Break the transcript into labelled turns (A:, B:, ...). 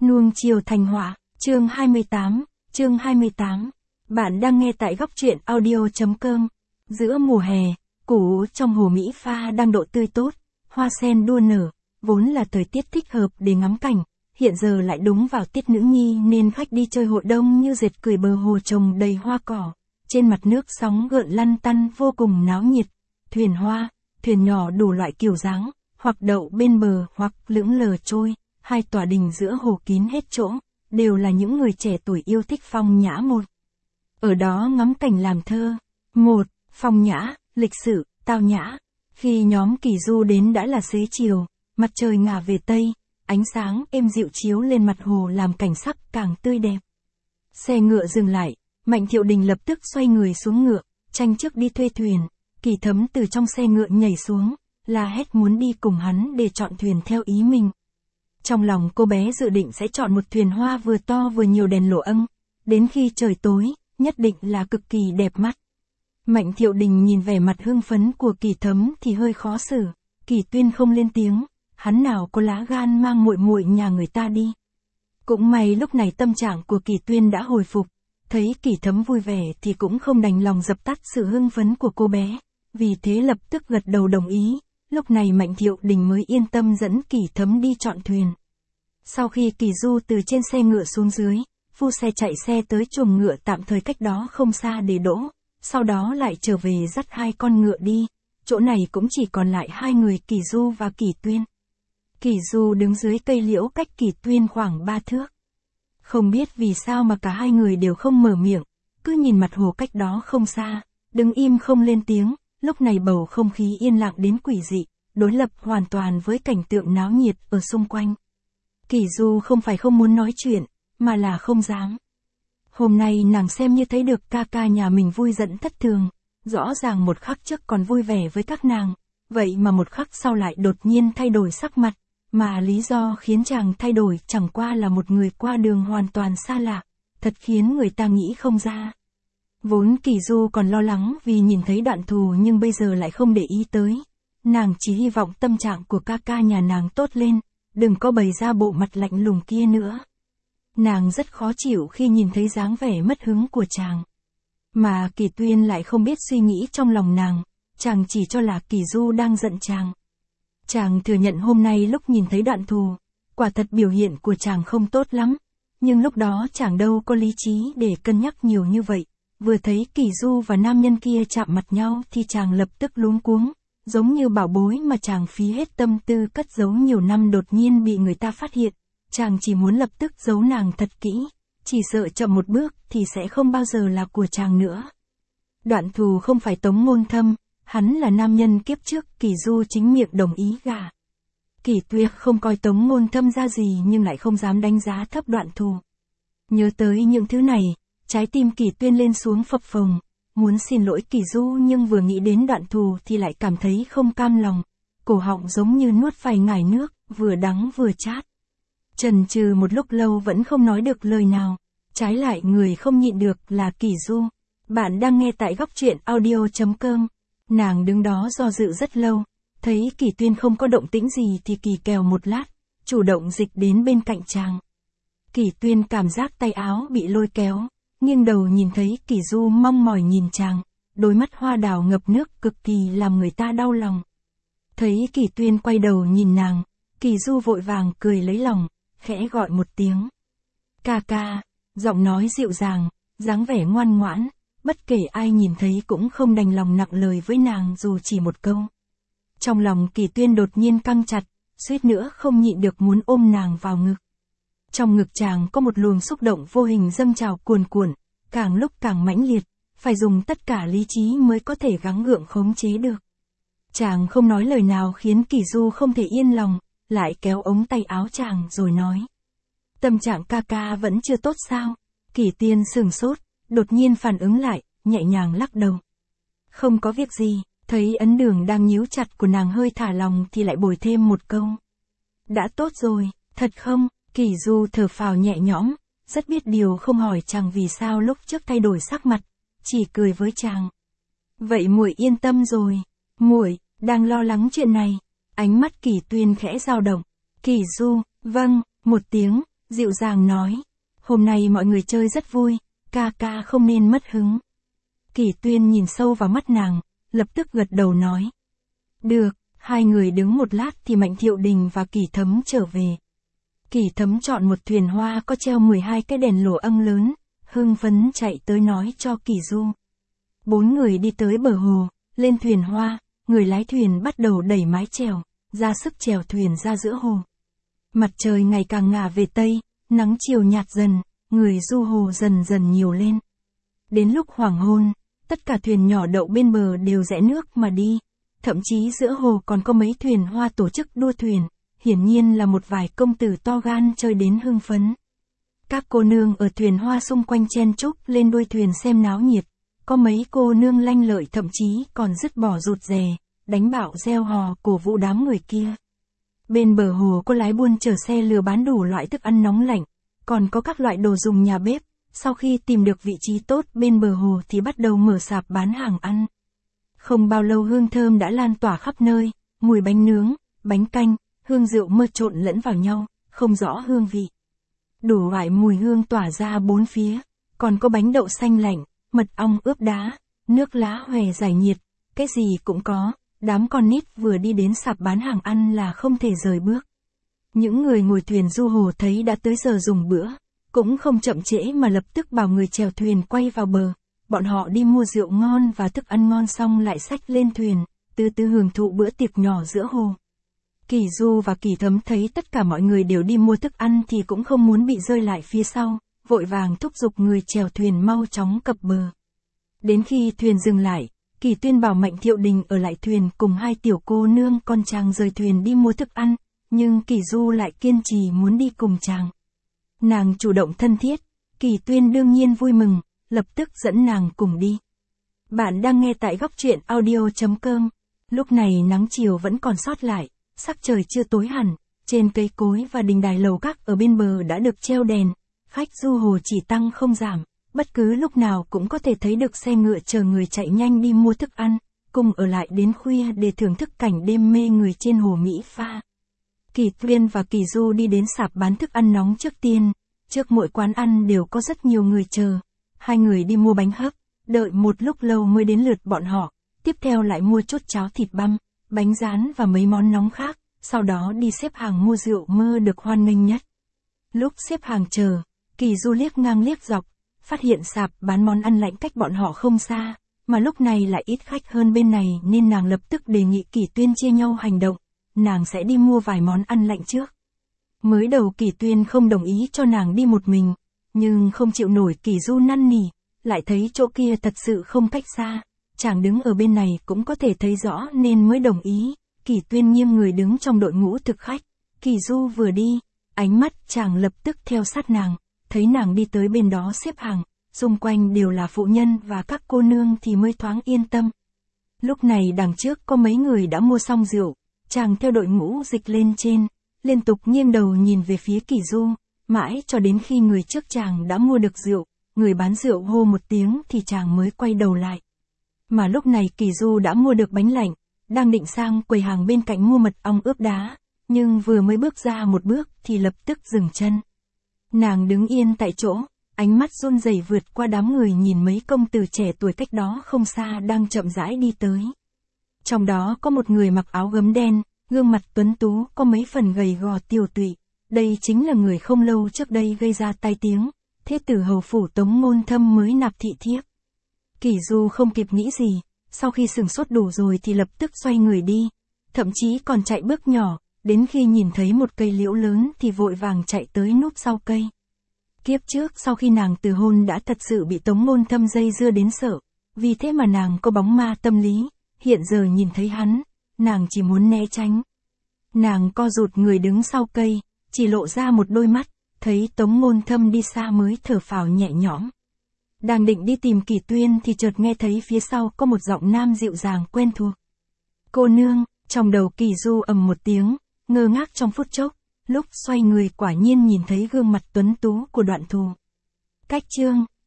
A: Nuông chiều thành họa, chương 28. Bạn đang nghe tại góc truyện audio.com. Giữa mùa hè, củ trong hồ Mỹ Pha đang độ tươi tốt, hoa sen đua nở, vốn là thời tiết thích hợp để ngắm cảnh, hiện giờ lại đúng vào tiết nữ nhi nên khách đi chơi hội đông như dệt cười bờ hồ trồng đầy hoa cỏ. Trên mặt nước sóng gợn lăn tăn vô cùng náo nhiệt, thuyền hoa, thuyền nhỏ đủ loại kiểu dáng, hoặc đậu bên bờ hoặc lững lờ trôi, hai tòa đình giữa hồ kín hết chỗ, đều là những người trẻ tuổi yêu thích phong nhã một. Ở đó ngắm cảnh làm thơ. Một, phong nhã, lịch sự, tao nhã. Khi nhóm Kỳ Du đến đã là xế chiều, mặt trời ngả về tây, ánh sáng êm dịu chiếu lên mặt hồ làm cảnh sắc càng tươi đẹp. Xe ngựa dừng lại, Mạnh Thiệu Đình lập tức xoay người xuống ngựa, tranh trước đi thuê thuyền. Kỳ Thấm từ trong xe ngựa nhảy xuống, la hét muốn đi cùng hắn để chọn thuyền theo ý mình. Trong lòng cô bé dự định sẽ chọn một thuyền hoa vừa to vừa nhiều đèn lỗ âng, đến khi trời tối, nhất định là cực kỳ đẹp mắt. Mạnh Thiệu Đình nhìn vẻ mặt hưng phấn của Kỳ Thấm thì hơi khó xử, Kỳ Tuyên không lên tiếng, hắn nào có lá gan mang muội muội nhà người ta đi. Cũng may lúc này tâm trạng của Kỳ Tuyên đã hồi phục, thấy Kỳ Thấm vui vẻ thì cũng không đành lòng dập tắt sự hưng phấn của cô bé, vì thế lập tức gật đầu đồng ý. Lúc này Mạnh Thiệu Đình mới yên tâm dẫn Kỳ Thấm đi chọn thuyền. Sau khi Kỳ Du từ trên xe ngựa xuống dưới, phu xe chạy xe tới chuồng ngựa tạm thời cách đó không xa để đỗ, sau đó lại trở về dắt hai con ngựa đi, chỗ này cũng chỉ còn lại hai người Kỳ Du và Kỳ Tuyên. Kỳ Du đứng dưới cây liễu cách Kỳ Tuyên khoảng 3 thước. Không biết vì sao mà cả hai người đều không mở miệng, cứ nhìn mặt hồ cách đó không xa, đứng im không lên tiếng. Lúc này bầu không khí yên lặng đến quỷ dị, đối lập hoàn toàn với cảnh tượng náo nhiệt ở xung quanh. Kỳ Du không phải không muốn nói chuyện, mà là không dám. Hôm nay nàng xem như thấy được ca ca nhà mình vui giận thất thường, rõ ràng một khắc trước còn vui vẻ với các nàng, vậy mà một khắc sau lại đột nhiên thay đổi sắc mặt, mà lý do khiến chàng thay đổi chẳng qua là một người qua đường hoàn toàn xa lạ, thật khiến người ta nghĩ không ra. Vốn Kỳ Du còn lo lắng vì nhìn thấy Đoạn Thù nhưng bây giờ lại không để ý tới. Nàng chỉ hy vọng tâm trạng của ca ca nhà nàng tốt lên, đừng có bày ra bộ mặt lạnh lùng kia nữa. Nàng rất khó chịu khi nhìn thấy dáng vẻ mất hứng của chàng. Mà Kỳ Tuyên lại không biết suy nghĩ trong lòng nàng, chàng chỉ cho là Kỳ Du đang giận chàng. Chàng thừa nhận hôm nay lúc nhìn thấy Đoạn Thù, quả thật biểu hiện của chàng không tốt lắm, nhưng lúc đó chàng đâu có lý trí để cân nhắc nhiều như vậy. Vừa thấy Kỳ Du và nam nhân kia chạm mặt nhau thì chàng lập tức luống cuống, giống như bảo bối mà chàng phí hết tâm tư cất giấu nhiều năm đột nhiên bị người ta phát hiện. Chàng chỉ muốn lập tức giấu nàng thật kỹ, chỉ sợ chậm một bước thì sẽ không bao giờ là của chàng nữa. Đoạn Thù không phải Tống Ngôn Thâm, hắn là nam nhân kiếp trước Kỳ Du chính miệng đồng ý gả. Kỳ Tuyệt không coi Tống Ngôn Thâm ra gì nhưng lại không dám đánh giá thấp Đoạn Thù. Nhớ tới những thứ này, trái tim Kỳ Tuyên lên xuống phập phồng, muốn xin lỗi Kỳ Du nhưng vừa nghĩ đến Đoạn Thù thì lại cảm thấy không cam lòng, cổ họng giống như nuốt phải ngải nước, vừa đắng vừa chát. Chần chừ một lúc lâu vẫn không nói được lời nào, trái lại người không nhịn được là Kỳ Du. Bạn đang nghe tại góc truyện audio.com. Nàng đứng đó do dự rất lâu, thấy Kỳ Tuyên không có động tĩnh gì thì kỳ kèo một lát, chủ động dịch đến bên cạnh chàng. Kỳ Tuyên cảm giác tay áo bị lôi kéo, nghiêng đầu nhìn thấy Kỳ Du mong mỏi nhìn chàng, đôi mắt hoa đào ngập nước cực kỳ làm người ta đau lòng. Thấy Kỳ Tuyên quay đầu nhìn nàng, Kỳ Du vội vàng cười lấy lòng, khẽ gọi một tiếng. Ca ca, giọng nói dịu dàng, dáng vẻ ngoan ngoãn, bất kể ai nhìn thấy cũng không đành lòng nặng lời với nàng dù chỉ một câu. Trong lòng Kỳ Tuyên đột nhiên căng chặt, suýt nữa không nhịn được muốn ôm nàng vào ngực. Trong ngực chàng có một luồng xúc động vô hình dâng trào cuồn cuộn, càng lúc càng mãnh liệt, phải dùng tất cả lý trí mới có thể gắng gượng khống chế được. Chàng không nói lời nào khiến Kỳ Du không thể yên lòng, lại kéo ống tay áo chàng rồi nói. Tâm trạng ca ca vẫn chưa tốt sao? Kỳ Tuyên sửng sốt, đột nhiên phản ứng lại, nhẹ nhàng lắc đầu. Không có việc gì, thấy ấn đường đang nhíu chặt của nàng hơi thả lòng thì lại bồi thêm một câu. Đã tốt rồi, thật không? Kỳ Du thở phào nhẹ nhõm, rất biết điều không hỏi chàng vì sao lúc trước thay đổi sắc mặt, chỉ cười với chàng. Vậy muội yên tâm rồi, muội đang lo lắng chuyện này. Ánh mắt Kỳ Tuyên khẽ dao động. Kỳ Du, vâng, một tiếng, dịu dàng nói. Hôm nay mọi người chơi rất vui, ca ca không nên mất hứng. Kỷ Tuyên nhìn sâu vào mắt nàng, lập tức gật đầu nói. Được, hai người đứng một lát thì Mạnh Thiệu Đình và Kỷ Thấm trở về. Kỷ Thấm chọn một thuyền hoa có treo 12 cái đèn lồ ăng lớn, hưng phấn chạy tới nói cho Kỷ Du. 4 người đi tới bờ hồ, lên thuyền hoa, người lái thuyền bắt đầu đẩy mái chèo, ra sức chèo thuyền ra giữa hồ. Mặt trời ngày càng ngả về tây, nắng chiều nhạt dần, người du hồ dần dần nhiều lên. Đến lúc hoàng hôn, tất cả thuyền nhỏ đậu bên bờ đều rẽ nước mà đi, thậm chí giữa hồ còn có mấy thuyền hoa tổ chức đua thuyền, hiển nhiên là một vài công tử to gan chơi đến hưng phấn. Các cô nương ở thuyền hoa xung quanh chen chúc lên đuôi thuyền xem náo nhiệt, có mấy cô nương lanh lợi thậm chí còn dứt bỏ rụt rè, đánh bạo reo hò cổ vũ đám người kia. Bên bờ hồ có lái buôn chở xe lừa bán đủ loại thức ăn nóng lạnh, còn có các loại đồ dùng nhà bếp, sau khi tìm được vị trí tốt bên bờ hồ thì bắt đầu mở sạp bán hàng ăn. Không bao lâu hương thơm đã lan tỏa khắp nơi, mùi bánh nướng, bánh canh, hương rượu mơ trộn lẫn vào nhau, không rõ hương vị. Đủ loại mùi hương tỏa ra bốn phía, còn có bánh đậu xanh lạnh, mật ong ướp đá, nước lá hòe giải nhiệt, cái gì cũng có. Đám con nít vừa đi đến sạp bán hàng ăn là không thể rời bước. Những người ngồi thuyền du hồ thấy đã tới giờ dùng bữa, cũng không chậm trễ mà lập tức bảo người chèo thuyền quay vào bờ. Bọn họ đi mua rượu ngon và thức ăn ngon xong lại xách lên thuyền, từ từ hưởng thụ bữa tiệc nhỏ giữa hồ. Kỷ Du và Kỷ Thấm thấy tất cả mọi người đều đi mua thức ăn thì cũng không muốn bị rơi lại phía sau, vội vàng thúc giục người chèo thuyền mau chóng cập bờ. Đến khi thuyền dừng lại, Kỷ Tuyên bảo Mạnh Thiệu Đình ở lại thuyền cùng hai tiểu cô nương con chàng rời thuyền đi mua thức ăn, nhưng Kỷ Du lại kiên trì muốn đi cùng chàng. Nàng chủ động thân thiết, Kỷ Tuyên đương nhiên vui mừng, lập tức dẫn nàng cùng đi. Bạn đang nghe tại góc truyện audio.com. Lúc này nắng chiều vẫn còn sót lại, sắc trời chưa tối hẳn, trên cây cối và đình đài lầu các ở bên bờ đã được treo đèn, khách du hồ chỉ tăng không giảm. Bất cứ lúc nào cũng có thể thấy được xe ngựa chờ người chạy nhanh đi mua thức ăn, cùng ở lại đến khuya để thưởng thức cảnh đêm mê người trên hồ Mỹ Pha. Kỷ Tuyên và Kỷ Du đi đến sạp bán thức ăn nóng trước tiên, trước mỗi quán ăn đều có rất nhiều người chờ. Hai người đi mua bánh hấp, đợi một lúc lâu mới đến lượt bọn họ, tiếp theo lại mua chút cháo thịt băm, bánh rán và mấy món nóng khác, sau đó đi xếp hàng mua rượu mơ được hoan nghênh nhất. Lúc xếp hàng chờ, Kỷ Du liếc ngang liếc dọc, phát hiện sạp bán món ăn lạnh cách bọn họ không xa, mà lúc này lại ít khách hơn bên này nên nàng lập tức đề nghị Kỷ Tuyên chia nhau hành động, nàng sẽ đi mua vài món ăn lạnh trước. Mới đầu Kỷ Tuyên không đồng ý cho nàng đi một mình, nhưng không chịu nổi Kỷ Du năn nỉ, lại thấy chỗ kia thật sự không cách xa, chàng đứng ở bên này cũng có thể thấy rõ nên mới đồng ý. Kỷ Tuyên nghiêng người đứng trong đội ngũ thực khách, Kỷ Du vừa đi, ánh mắt chàng lập tức theo sát nàng. Thấy nàng đi tới bên đó xếp hàng, xung quanh đều là phụ nhân và các cô nương thì mới thoáng yên tâm. Lúc này đằng trước có mấy người đã mua xong rượu, chàng theo đội ngũ dịch lên trên, liên tục nghiêng đầu nhìn về phía Kỷ Du, mãi cho đến khi người trước chàng đã mua được rượu, người bán rượu hô một tiếng thì chàng mới quay đầu lại. Mà lúc này Kỷ Du đã mua được bánh lạnh, đang định sang quầy hàng bên cạnh mua mật ong ướp đá, nhưng vừa mới bước ra một bước thì lập tức dừng chân. Nàng đứng yên tại chỗ, ánh mắt run rẩy vượt qua đám người nhìn mấy công tử trẻ tuổi cách đó không xa đang chậm rãi đi tới. Trong đó có một người mặc áo gấm đen, gương mặt tuấn tú có mấy phần gầy gò tiều tụy. Đây chính là người không lâu trước đây gây ra tai tiếng, thế tử hầu phủ Tống Ngôn Thâm mới nạp thị thiếp. Kỷ Du không kịp nghĩ gì, sau khi sửng sốt đủ rồi thì lập tức xoay người đi, thậm chí còn chạy bước nhỏ. Đến khi nhìn thấy một cây liễu lớn thì vội vàng chạy tới núp sau cây. Kiếp trước sau khi nàng từ hôn đã thật sự bị Tống Ngôn Thâm dây dưa đến sợ, vì thế mà nàng có bóng ma tâm lý, hiện giờ nhìn thấy hắn, nàng chỉ muốn né tránh. Nàng co rụt người đứng sau cây, chỉ lộ ra một đôi mắt, thấy Tống Ngôn Thâm đi xa mới thở phào nhẹ nhõm. Đang định đi tìm Kỷ Tuyên thì chợt nghe thấy phía sau có một giọng nam dịu dàng quen thuộc. Cô nương, trong đầu Kỷ Du ầm một tiếng. Ngơ ngác trong phút chốc, lúc xoay người quả nhiên nhìn thấy gương mặt tuấn tú của Đoạn Thù. Cách chương